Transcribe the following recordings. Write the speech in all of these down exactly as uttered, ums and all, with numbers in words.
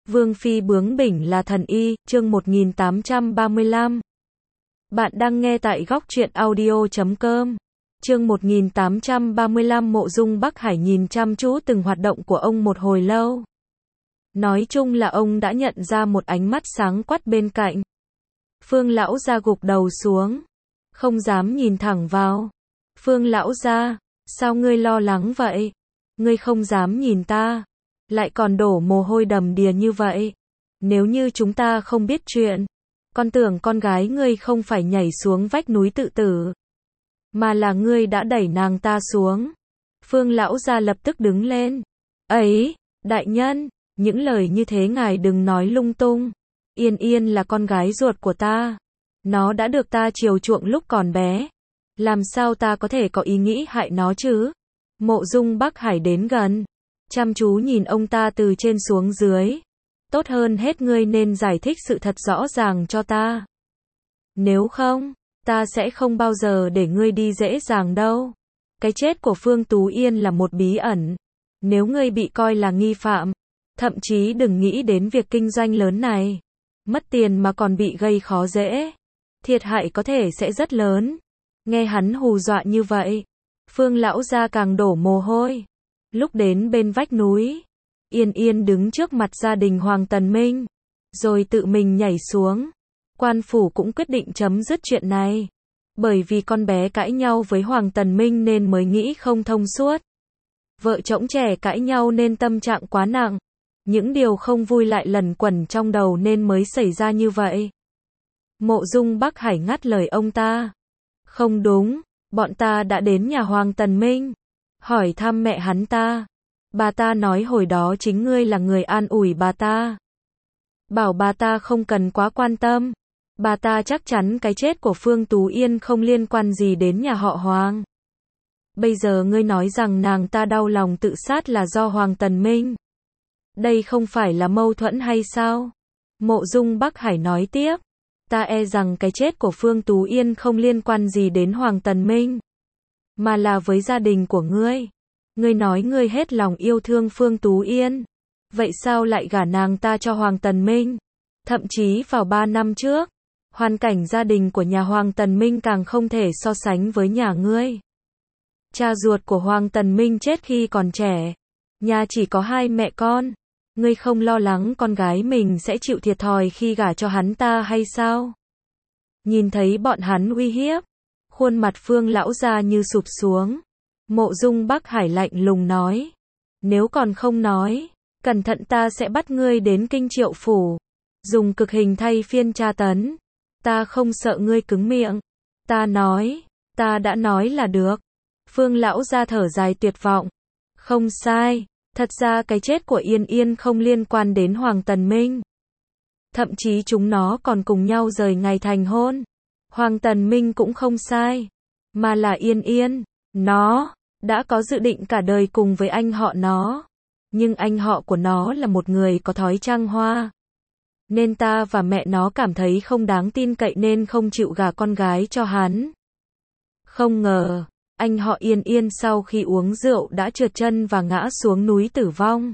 Vương phi bướng bỉnh là thần y, chương một nghìn tám trăm ba mươi lăm. Bạn đang nghe tại góc truyện audio chấm com. Chương một nghìn tám trăm ba mươi lăm. Mộ Dung Bắc Hải nhìn chăm chú từng hoạt động của ông một hồi lâu. Nói chung là ông đã nhận ra một ánh mắt sáng quắc bên cạnh. Phương lão gia gục đầu xuống, không dám nhìn thẳng vào. Phương lão gia, sao ngươi lo lắng vậy? Ngươi không dám nhìn ta, lại còn đổ mồ hôi đầm đìa như vậy. Nếu như chúng ta không biết chuyện, con tưởng con gái ngươi không phải nhảy xuống vách núi tự tử, mà là ngươi đã đẩy nàng ta xuống. Phương lão gia lập tức đứng lên. Ấy, đại nhân, những lời như thế ngài đừng nói lung tung. Yên Yên là con gái ruột của ta. Nó đã được ta chiều chuộng lúc còn bé. Làm sao ta có thể có ý nghĩ hại nó chứ? Mộ Dung Bắc Hải đến gần, chăm chú nhìn ông ta từ trên xuống dưới. Tốt hơn hết ngươi nên giải thích sự thật rõ ràng cho ta. Nếu không, ta sẽ không bao giờ để ngươi đi dễ dàng đâu. Cái chết của Phương Tú Yên là một bí ẩn. Nếu ngươi bị coi là nghi phạm, thậm chí đừng nghĩ đến việc kinh doanh lớn này. Mất tiền mà còn bị gây khó dễ. Thiệt hại có thể sẽ rất lớn. Nghe hắn hù dọa như vậy, Phương lão gia càng đổ mồ hôi. Lúc đến bên vách núi, Yên Yên đứng trước mặt gia đình Hoàng Tần Minh, rồi tự mình nhảy xuống. Quan phủ cũng quyết định chấm dứt chuyện này. Bởi vì con bé cãi nhau với Hoàng Tần Minh nên mới nghĩ không thông suốt. Vợ chồng trẻ cãi nhau nên tâm trạng quá nặng. Những điều không vui lại lẩn quẩn trong đầu nên mới xảy ra như vậy. Mộ Dung Bắc Hải ngắt lời ông ta. Không đúng, bọn ta đã đến nhà Hoàng Tần Minh, hỏi thăm mẹ hắn ta. Bà ta nói hồi đó chính ngươi là người an ủi bà ta. Bảo bà ta không cần quá quan tâm. Bà ta chắc chắn cái chết của Phương Tú Yên không liên quan gì đến nhà họ Hoàng. Bây giờ ngươi nói rằng nàng ta đau lòng tự sát là do Hoàng Tần Minh. Đây không phải là mâu thuẫn hay sao? Mộ Dung Bắc Hải nói tiếp. Ta e rằng cái chết của Phương Tú Yên không liên quan gì đến Hoàng Tần Minh, mà là với gia đình của ngươi. Ngươi nói ngươi hết lòng yêu thương Phương Tú Yên. Vậy sao lại gả nàng ta cho Hoàng Tần Minh? Thậm chí vào ba năm trước, hoàn cảnh gia đình của nhà Hoàng Tần Minh càng không thể so sánh với nhà ngươi. Cha ruột của Hoàng Tần Minh chết khi còn trẻ. Nhà chỉ có hai mẹ con. Ngươi không lo lắng con gái mình sẽ chịu thiệt thòi khi gả cho hắn ta hay sao? Nhìn thấy bọn hắn uy hiếp, khuôn mặt Phương lão gia như sụp xuống. Mộ Dung Bắc Hải lạnh lùng nói. Nếu còn không nói, cẩn thận ta sẽ bắt ngươi đến Kinh Triệu Phủ, dùng cực hình thay phiên tra tấn. Ta không sợ ngươi cứng miệng. Ta nói, ta đã nói là được. Phương lão gia thở dài tuyệt vọng. Không sai, thật ra cái chết của Yên Yên không liên quan đến Hoàng Tần Minh. Thậm chí chúng nó còn cùng nhau rời ngày thành hôn. Hoàng Tần Minh cũng không sai, mà là Yên Yên. Nó đã có dự định cả đời cùng với anh họ nó. Nhưng anh họ của nó là một người có thói trăng hoa. Nên ta và mẹ nó cảm thấy không đáng tin cậy nên không chịu gả con gái cho hắn. Không ngờ, anh họ Yên Yên sau khi uống rượu đã trượt chân và ngã xuống núi tử vong.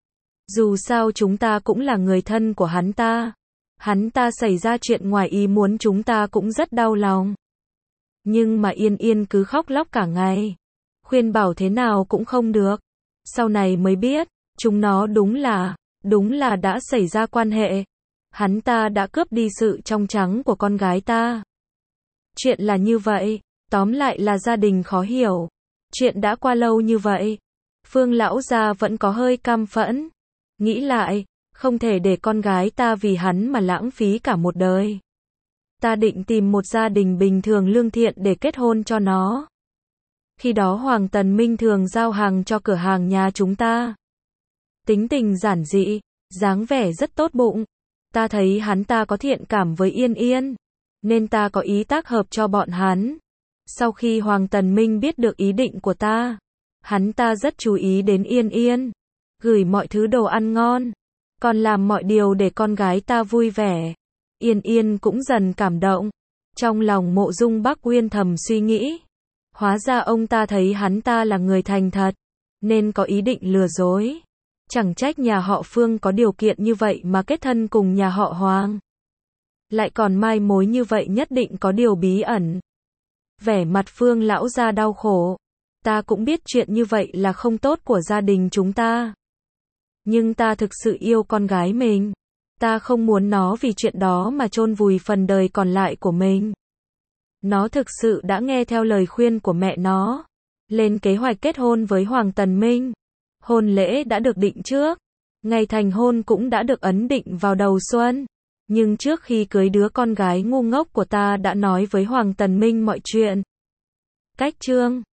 Dù sao chúng ta cũng là người thân của hắn ta. Hắn ta xảy ra chuyện ngoài ý muốn chúng ta cũng rất đau lòng. Nhưng mà Yên Yên cứ khóc lóc cả ngày. Khuyên bảo thế nào cũng không được. Sau này mới biết, chúng nó đúng là, đúng là đã xảy ra quan hệ. Hắn ta đã cướp đi sự trong trắng của con gái ta. Chuyện là như vậy, tóm lại là gia đình khó hiểu. Chuyện đã qua lâu như vậy. Phương lão gia vẫn có hơi căm phẫn. Nghĩ lại, không thể để con gái ta vì hắn mà lãng phí cả một đời. Ta định tìm một gia đình bình thường lương thiện để kết hôn cho nó. Khi đó Hoàng Tần Minh thường giao hàng cho cửa hàng nhà chúng ta. Tính tình giản dị, dáng vẻ rất tốt bụng. Ta thấy hắn ta có thiện cảm với Yên Yên, nên ta có ý tác hợp cho bọn hắn. Sau khi Hoàng Tần Minh biết được ý định của ta, hắn ta rất chú ý đến Yên Yên, gửi mọi thứ đồ ăn ngon, còn làm mọi điều để con gái ta vui vẻ. Yên Yên cũng dần cảm động. Trong lòng Mộ Dung Bắc Uyên thầm suy nghĩ, hóa ra ông ta thấy hắn ta là người thành thật, nên có ý định lừa dối. Chẳng trách nhà họ Phương có điều kiện như vậy mà kết thân cùng nhà họ Hoàng. Lại còn mai mối như vậy nhất định có điều bí ẩn. Vẻ mặt Phương lão gia đau khổ. Ta cũng biết chuyện như vậy là không tốt của gia đình chúng ta. Nhưng ta thực sự yêu con gái mình. Ta không muốn nó vì chuyện đó mà chôn vùi phần đời còn lại của mình. Nó thực sự đã nghe theo lời khuyên của mẹ nó. Lên kế hoạch kết hôn với Hoàng Tần Minh. Hôn lễ đã được định trước. Ngày thành hôn cũng đã được ấn định vào đầu xuân. Nhưng trước khi cưới đứa con gái ngu ngốc của ta đã nói với Hoàng Tần Minh mọi chuyện. Cách chương